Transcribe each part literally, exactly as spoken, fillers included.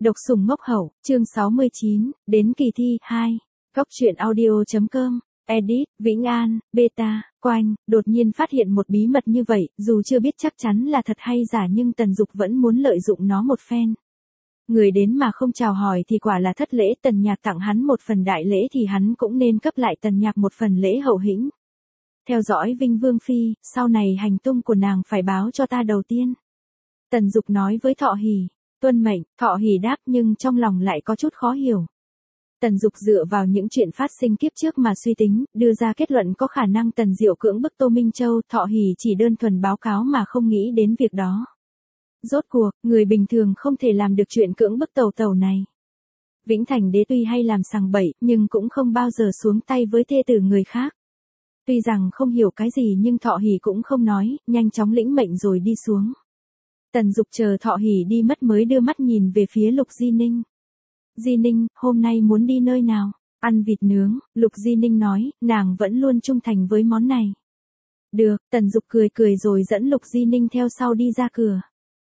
Độc sủng ngốc hậu, chương sáu mươi chín, đến kỳ thi, hai. Góc truyện audio.com, edit, Vĩnh An, beta, Quanh, đột nhiên phát hiện một bí mật như vậy, dù chưa biết chắc chắn là thật hay giả nhưng Tần Dục vẫn muốn lợi dụng nó một phen. Người đến mà không chào hỏi thì quả là thất lễ, Tần Nhạc tặng hắn một phần đại lễ thì hắn cũng nên cấp lại Tần Nhạc một phần lễ hậu hĩnh. Theo dõi Vinh Vương Phi, sau này hành tung của nàng phải báo cho ta đầu tiên. Tần Dục nói với Thọ Hỉ. Tuân mệnh, Thọ Hỉ đáp nhưng trong lòng lại có chút khó hiểu. Tần Dục dựa vào những chuyện phát sinh kiếp trước mà suy tính, đưa ra kết luận có khả năng Tần Diệu cưỡng bức Tô Minh Châu, Thọ Hỉ chỉ đơn thuần báo cáo mà không nghĩ đến việc đó. Rốt cuộc, người bình thường không thể làm được chuyện cưỡng bức tàu tàu này. Vĩnh Thành Đế tuy hay làm sằng bậy, nhưng cũng không bao giờ xuống tay với thê tử người khác. Tuy rằng không hiểu cái gì nhưng Thọ Hỉ cũng không nói, nhanh chóng lĩnh mệnh rồi đi xuống. Tần Dục chờ Thọ Hỉ đi mất mới đưa mắt nhìn về phía Lục Di Ninh. Di Ninh, hôm nay muốn đi nơi nào? Ăn vịt nướng, Lục Di Ninh nói, nàng vẫn luôn trung thành với món này. Được, Tần Dục cười cười rồi dẫn Lục Di Ninh theo sau đi ra cửa.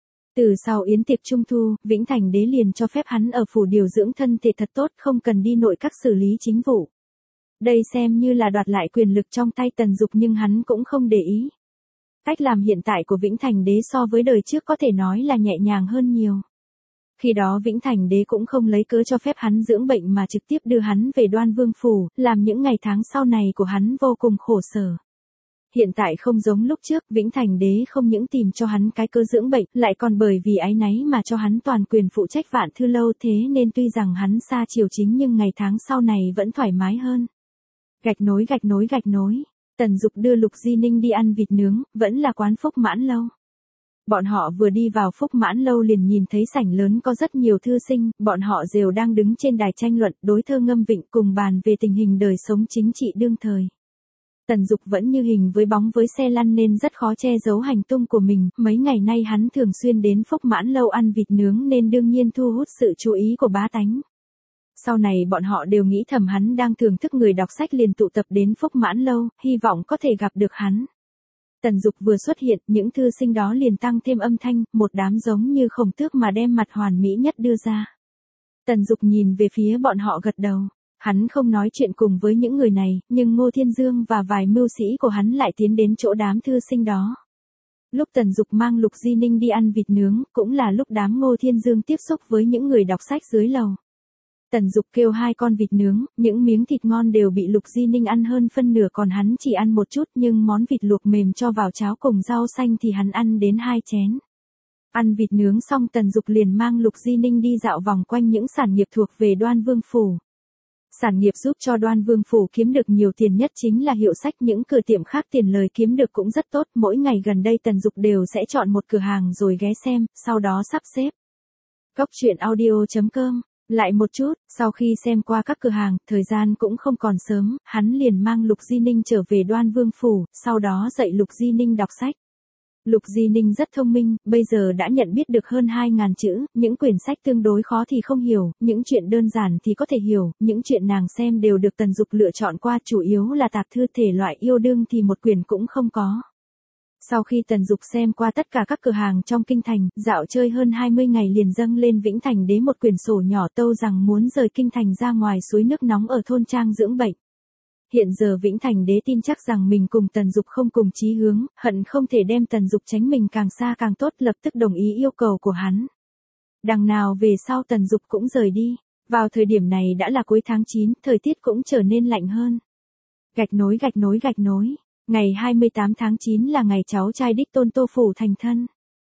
Từ sau yến tiệc trung thu, Vĩnh Thành Đế liền cho phép hắn ở phủ điều dưỡng thân thể thật tốt, không cần đi nội các xử lý chính vụ. Đây xem như là đoạt lại quyền lực trong tay Tần Dục nhưng hắn cũng không để ý. Cách làm hiện tại của Vĩnh Thành Đế so với đời trước có thể nói là nhẹ nhàng hơn nhiều. Khi đó Vĩnh Thành Đế cũng không lấy cớ cho phép hắn dưỡng bệnh mà trực tiếp đưa hắn về Đoan Vương phủ, làm những ngày tháng sau này của hắn vô cùng khổ sở. Hiện tại không giống lúc trước, Vĩnh Thành Đế không những tìm cho hắn cái cớ dưỡng bệnh, lại còn bởi vì áy náy mà cho hắn toàn quyền phụ trách Vạn Thư Lâu, thế nên tuy rằng hắn xa triều chính nhưng ngày tháng sau này vẫn thoải mái hơn. Gạch nối gạch nối gạch nối. Tần Dục đưa Lục Di Ninh đi ăn vịt nướng, vẫn là quán Phúc Mãn Lâu. Bọn họ vừa đi vào Phúc Mãn Lâu liền nhìn thấy sảnh lớn có rất nhiều thư sinh, bọn họ đều đang đứng trên đài tranh luận, đối thơ ngâm vịnh cùng bàn về tình hình đời sống chính trị đương thời. Tần Dục vẫn như hình với bóng với xe lăn nên rất khó che giấu hành tung của mình, mấy ngày nay hắn thường xuyên đến Phúc Mãn Lâu ăn vịt nướng nên đương nhiên thu hút sự chú ý của bá tánh. Sau này bọn họ đều nghĩ thầm hắn đang thưởng thức người đọc sách liền tụ tập đến Phúc Mãn Lâu, hy vọng có thể gặp được hắn. Tần Dục vừa xuất hiện, những thư sinh đó liền tăng thêm âm thanh, một đám giống như Khổng Tước mà đem mặt hoàn mỹ nhất đưa ra. Tần Dục nhìn về phía bọn họ gật đầu. Hắn không nói chuyện cùng với những người này, nhưng Ngô Thiên Dương và vài mưu sĩ của hắn lại tiến đến chỗ đám thư sinh đó. Lúc Tần Dục mang Lục Di Ninh đi ăn vịt nướng, cũng là lúc đám Ngô Thiên Dương tiếp xúc với những người đọc sách dưới lầu. Tần Dục kêu hai con vịt nướng, những miếng thịt ngon đều bị Lục Di Ninh ăn hơn phân nửa còn hắn chỉ ăn một chút nhưng món vịt luộc mềm cho vào cháo cùng rau xanh thì hắn ăn đến hai chén. Ăn vịt nướng xong Tần Dục liền mang Lục Di Ninh đi dạo vòng quanh những sản nghiệp thuộc về Đoan Vương phủ. Sản nghiệp giúp cho Đoan Vương phủ kiếm được nhiều tiền nhất chính là hiệu sách, những cửa tiệm khác tiền lời kiếm được cũng rất tốt, mỗi ngày gần đây Tần Dục đều sẽ chọn một cửa hàng rồi ghé xem, sau đó sắp xếp. Góc truyện audio.com. Lại một chút, sau khi xem qua các cửa hàng, thời gian cũng không còn sớm, hắn liền mang Lục Di Ninh trở về Đoan Vương phủ, sau đó dạy Lục Di Ninh đọc sách. Lục Di Ninh rất thông minh, bây giờ đã nhận biết được hơn hai ngàn chữ, những quyển sách tương đối khó thì không hiểu, những chuyện đơn giản thì có thể hiểu, những chuyện nàng xem đều được Tần Dục lựa chọn qua, chủ yếu là tạp thư thể loại yêu đương thì một quyển cũng không có. Sau khi Tần Dục xem qua tất cả các cửa hàng trong kinh thành, dạo chơi hơn hai mươi ngày liền dâng lên Vĩnh Thành Đế một quyển sổ nhỏ tâu rằng muốn rời kinh thành ra ngoài suối nước nóng ở thôn trang dưỡng bệnh. Hiện giờ Vĩnh Thành Đế tin chắc rằng mình cùng Tần Dục không cùng chí hướng, hận không thể đem Tần Dục tránh mình càng xa càng tốt, lập tức đồng ý yêu cầu của hắn. Đằng nào về sau Tần Dục cũng rời đi, vào thời điểm này đã là cuối tháng chín, thời tiết cũng trở nên lạnh hơn. Gạch nối gạch nối gạch nối. Ngày hai mươi tám tháng chín là ngày cháu trai đích tôn Tô Phủ thành thân.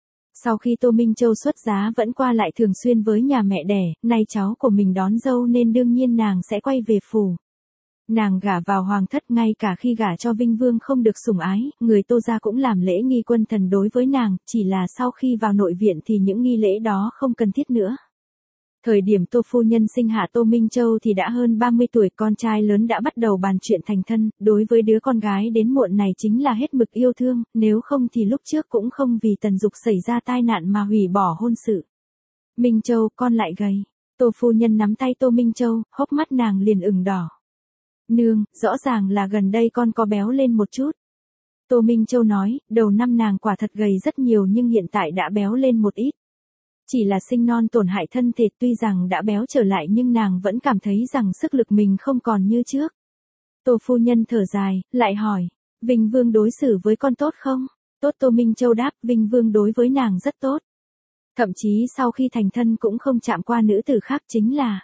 Sau khi Tô Minh Châu xuất giá vẫn qua lại thường xuyên với nhà mẹ đẻ, nay cháu của mình đón dâu nên đương nhiên nàng sẽ quay về phủ. Nàng gả vào hoàng thất, ngay cả khi gả cho Vinh Vương không được sủng ái, người Tô gia cũng làm lễ nghi quân thần đối với nàng, chỉ là sau khi vào nội viện thì những nghi lễ đó không cần thiết nữa. Thời điểm Tô phu nhân sinh hạ Tô Minh Châu thì đã hơn ba mươi tuổi, con trai lớn đã bắt đầu bàn chuyện thành thân, đối với đứa con gái đến muộn này chính là hết mực yêu thương, nếu không thì lúc trước cũng không vì Tần Dục xảy ra tai nạn mà hủy bỏ hôn sự. Minh Châu, con lại gầy. Tô phu nhân nắm tay Tô Minh Châu, hốc mắt nàng liền ửng đỏ. Nương, rõ ràng là gần đây con có béo lên một chút. Tô Minh Châu nói, đầu năm nàng quả thật gầy rất nhiều nhưng hiện tại đã béo lên một ít. Chỉ là sinh non tổn hại thân thể, tuy rằng đã béo trở lại nhưng nàng vẫn cảm thấy rằng sức lực mình không còn như trước. Tô phu nhân thở dài, lại hỏi, Vinh Vương đối xử với con tốt không? Tốt. Tô Minh Châu đáp, Vinh Vương đối với nàng rất tốt. Thậm chí sau khi thành thân cũng không chạm qua nữ tử khác, chính là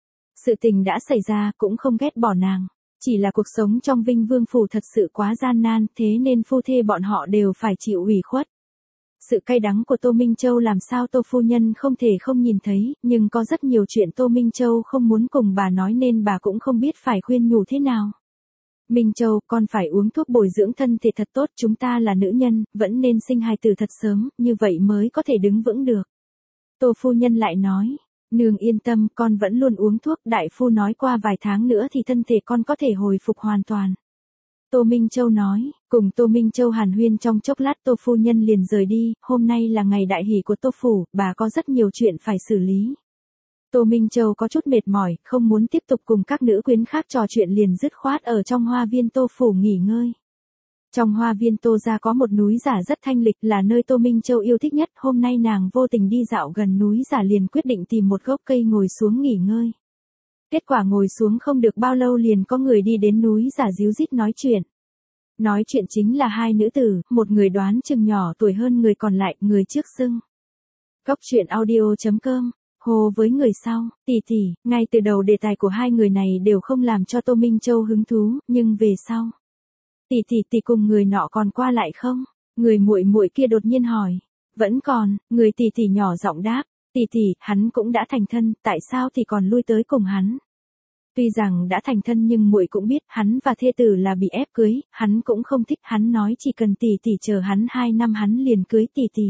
sự tình đã xảy ra cũng không ghét bỏ nàng. Chỉ là cuộc sống trong Vinh Vương phủ thật sự quá gian nan, thế nên phu thê bọn họ đều phải chịu ủy khuất. Sự cay đắng của Tô Minh Châu làm sao Tô phu nhân không thể không nhìn thấy, nhưng có rất nhiều chuyện Tô Minh Châu không muốn cùng bà nói nên bà cũng không biết phải khuyên nhủ thế nào. Minh Châu, con phải uống thuốc bồi dưỡng thân thể thật tốt, chúng ta là nữ nhân, vẫn nên sinh hài tử thật sớm, như vậy mới có thể đứng vững được. Tô phu nhân lại nói, nương yên tâm, con vẫn luôn uống thuốc, đại phu nói qua vài tháng nữa thì thân thể con có thể hồi phục hoàn toàn. Tô Minh Châu nói, cùng Tô Minh Châu hàn huyên trong chốc lát Tô phu nhân liền rời đi, hôm nay là ngày đại hỷ của Tô phủ, bà có rất nhiều chuyện phải xử lý. Tô Minh Châu có chút mệt mỏi, không muốn tiếp tục cùng các nữ quyến khác trò chuyện liền dứt khoát ở trong hoa viên Tô phủ nghỉ ngơi. Trong hoa viên Tô gia có một núi giả rất thanh lịch, là nơi Tô Minh Châu yêu thích nhất, hôm nay nàng vô tình đi dạo gần núi giả liền quyết định tìm một gốc cây ngồi xuống nghỉ ngơi. Kết quả ngồi xuống không được bao lâu liền có người đi đến núi giả díu dít nói chuyện. Nói chuyện chính là hai nữ tử, một người đoán chừng nhỏ tuổi hơn người còn lại, người trước xưng Cốc truyện audio chấm com, hồ với người sau, tỷ tỷ, ngay từ đầu đề tài của hai người này đều không làm cho Tô Minh Châu hứng thú, nhưng về sau, tỷ tỷ tỷ cùng người nọ còn qua lại không? Người muội muội kia đột nhiên hỏi. Vẫn còn, người tỷ tỷ nhỏ giọng đáp, tỷ tỷ, hắn cũng đã thành thân, tại sao thì còn lui tới cùng hắn? Tuy rằng đã thành thân nhưng muội cũng biết, hắn và thê tử là bị ép cưới, hắn cũng không thích, hắn nói chỉ cần tỷ tỷ chờ hắn hai năm hắn liền cưới tỷ tỷ.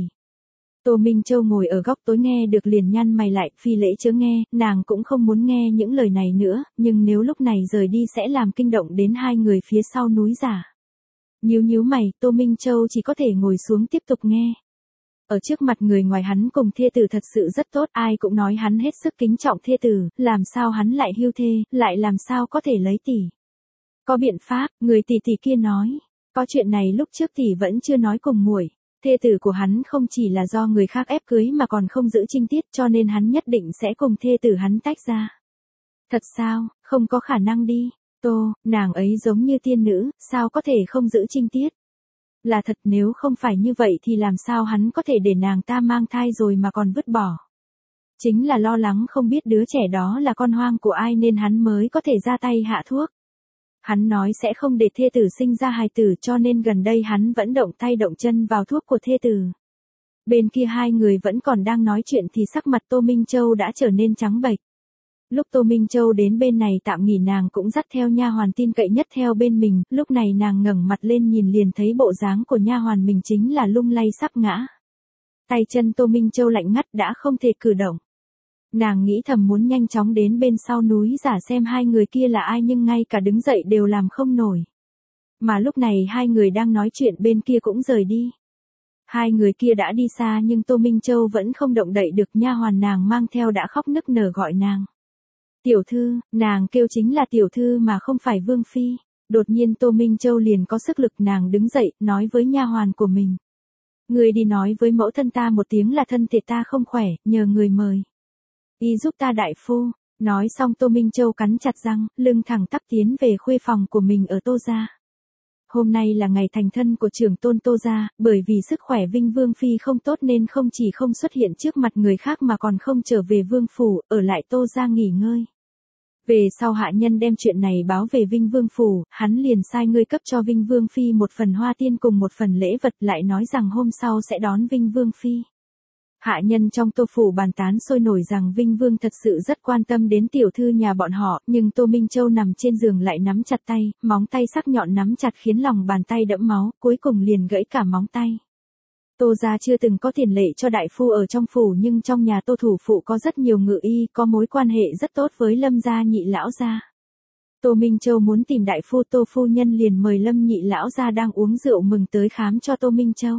Tô Minh Châu ngồi ở góc tối nghe được liền nhăn mày lại, phi lễ chớ nghe, nàng cũng không muốn nghe những lời này nữa, nhưng nếu lúc này rời đi sẽ làm kinh động đến hai người phía sau núi giả. Nhíu nhíu mày, Tô Minh Châu chỉ có thể ngồi xuống tiếp tục nghe. Ở trước mặt người ngoài hắn cùng thê tử thật sự rất tốt, ai cũng nói hắn hết sức kính trọng thê tử, làm sao hắn lại hưu thê, lại làm sao có thể lấy tỷ. Có biện pháp, người tỷ tỷ kia nói, có chuyện này lúc trước tỷ vẫn chưa nói cùng muội. Thê tử của hắn không chỉ là do người khác ép cưới mà còn không giữ trinh tiết, cho nên hắn nhất định sẽ cùng thê tử hắn tách ra. Thật sao, không có khả năng đi. Tô, nàng ấy giống như tiên nữ, sao có thể không giữ trinh tiết? Là thật, nếu không phải như vậy thì làm sao hắn có thể để nàng ta mang thai rồi mà còn vứt bỏ? Chính là lo lắng không biết đứa trẻ đó là con hoang của ai nên hắn mới có thể ra tay hạ thuốc. Hắn nói sẽ không để thê tử sinh ra hài tử, cho nên gần đây hắn vẫn động tay động chân vào thuốc của thê tử. Bên kia hai người vẫn còn đang nói chuyện thì sắc mặt Tô Minh Châu đã trở nên trắng bệch. Lúc Tô Minh Châu đến bên này tạm nghỉ nàng cũng dắt theo nha hoàn tin cậy nhất theo bên mình, lúc này nàng ngẩng mặt lên nhìn liền thấy bộ dáng của nha hoàn mình chính là lung lay sắp ngã. Tay chân Tô Minh Châu lạnh ngắt đã không thể cử động. Nàng nghĩ thầm muốn nhanh chóng đến bên sau núi giả xem hai người kia là ai nhưng ngay cả đứng dậy đều làm không nổi. Mà lúc này hai người đang nói chuyện bên kia cũng rời đi. Hai người kia đã đi xa nhưng Tô Minh Châu vẫn không động đậy được, nha hoàn nàng mang theo đã khóc nức nở gọi nàng. Tiểu thư, nàng kêu chính là tiểu thư mà không phải Vương Phi. Đột nhiên Tô Minh Châu liền có sức lực, nàng đứng dậy, nói với nha hoàn của mình. Người đi nói với mẫu thân ta một tiếng là thân thể ta không khỏe, nhờ người mời y giúp ta đại phu. Nói xong Tô Minh Châu cắn chặt răng, lưng thẳng tắp tiến về khuê phòng của mình ở Tô gia. Hôm nay là ngày thành thân của trưởng tôn Tô gia, bởi vì sức khỏe Vinh Vương Phi không tốt nên không chỉ không xuất hiện trước mặt người khác mà còn không trở về vương phủ, ở lại Tô gia nghỉ ngơi. Về sau hạ nhân đem chuyện này báo về Vinh Vương phủ, hắn liền sai người cấp cho Vinh Vương Phi một phần hoa tiên cùng một phần lễ vật, lại nói rằng hôm sau sẽ đón Vinh Vương Phi. Hạ nhân trong Tô phủ bàn tán sôi nổi rằng Vinh Vương thật sự rất quan tâm đến tiểu thư nhà bọn họ, nhưng Tô Minh Châu nằm trên giường lại nắm chặt tay, móng tay sắc nhọn nắm chặt khiến lòng bàn tay đẫm máu, cuối cùng liền gãy cả móng tay. Tô gia chưa từng có tiền lệ cho đại phu ở trong phủ nhưng trong nhà Tô thủ phụ có rất nhiều ngự y, có mối quan hệ rất tốt với Lâm gia nhị lão gia. Tô Minh Châu muốn tìm đại phu, Tô phu nhân liền mời Lâm nhị lão gia đang uống rượu mừng tới khám cho Tô Minh Châu.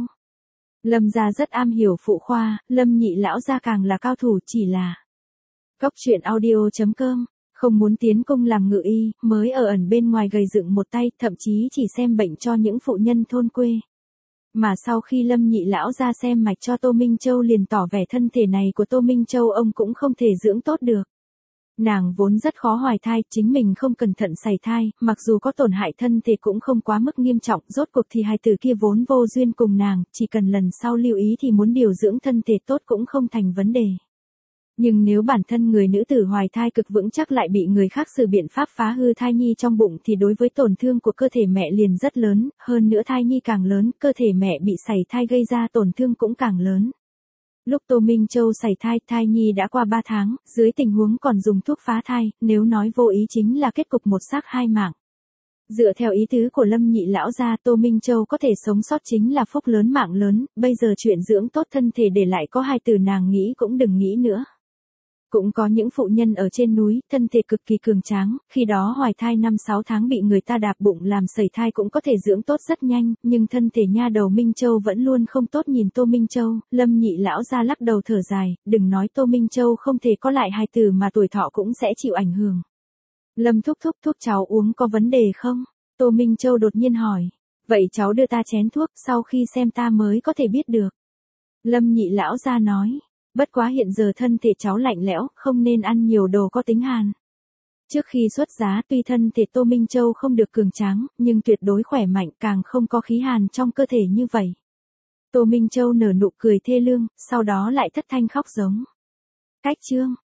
Lâm gia rất am hiểu phụ khoa, Lâm nhị lão gia càng là cao thủ, chỉ là Cốc truyện audio chấm com, không muốn tiến cung làm ngự y, mới ở ẩn bên ngoài gầy dựng một tay, thậm chí chỉ xem bệnh cho những phụ nhân thôn quê. Mà sau khi Lâm nhị lão ra xem mạch cho Tô Minh Châu liền tỏ vẻ thân thể này của Tô Minh Châu ông cũng không thể dưỡng tốt được. Nàng vốn rất khó hoài thai, chính mình không cẩn thận sảy thai, mặc dù có tổn hại thân thể cũng không quá mức nghiêm trọng, rốt cuộc thì hài tử kia vốn vô duyên cùng nàng, chỉ cần lần sau lưu ý thì muốn điều dưỡng thân thể tốt cũng không thành vấn đề. Nhưng nếu bản thân người nữ tử hoài thai cực vững chắc lại bị người khác sử biện pháp phá hư thai nhi trong bụng thì đối với tổn thương của cơ thể mẹ liền rất lớn, hơn nữa thai nhi càng lớn, cơ thể mẹ bị sảy thai gây ra tổn thương cũng càng lớn. Lúc Tô Minh Châu sảy thai, thai nhi đã qua ba tháng, dưới tình huống còn dùng thuốc phá thai, nếu nói vô ý chính là kết cục một xác hai mạng. Dựa theo ý tứ của Lâm nhị lão gia, Tô Minh Châu có thể sống sót chính là phúc lớn mạng lớn, bây giờ chuyện dưỡng tốt thân thể để lại có hai từ nàng nghĩ cũng đừng nghĩ nữa. Cũng có những phụ nhân ở trên núi, thân thể cực kỳ cường tráng, khi đó hoài thai năm sáu tháng bị người ta đạp bụng làm sẩy thai cũng có thể dưỡng tốt rất nhanh, nhưng thân thể nha đầu Minh Châu vẫn luôn không tốt nhìn Tô Minh Châu, Lâm nhị lão ra lắc đầu thở dài, đừng nói Tô Minh Châu không thể có lại hài tử mà tuổi thọ cũng sẽ chịu ảnh hưởng. Lâm thúc thúc thuốc cháu uống có vấn đề không? Tô Minh Châu đột nhiên hỏi. Vậy cháu đưa ta chén thuốc, sau khi xem ta mới có thể biết được. Lâm nhị lão ra nói. Bất quá hiện giờ thân thể cháu lạnh lẽo, không nên ăn nhiều đồ có tính hàn. Trước khi xuất giá tuy thân thể Tô Minh Châu không được cường tráng, nhưng tuyệt đối khỏe mạnh, càng không có khí hàn trong cơ thể như vậy. Tô Minh Châu nở nụ cười thê lương, sau đó lại thất thanh khóc giống. Cách chương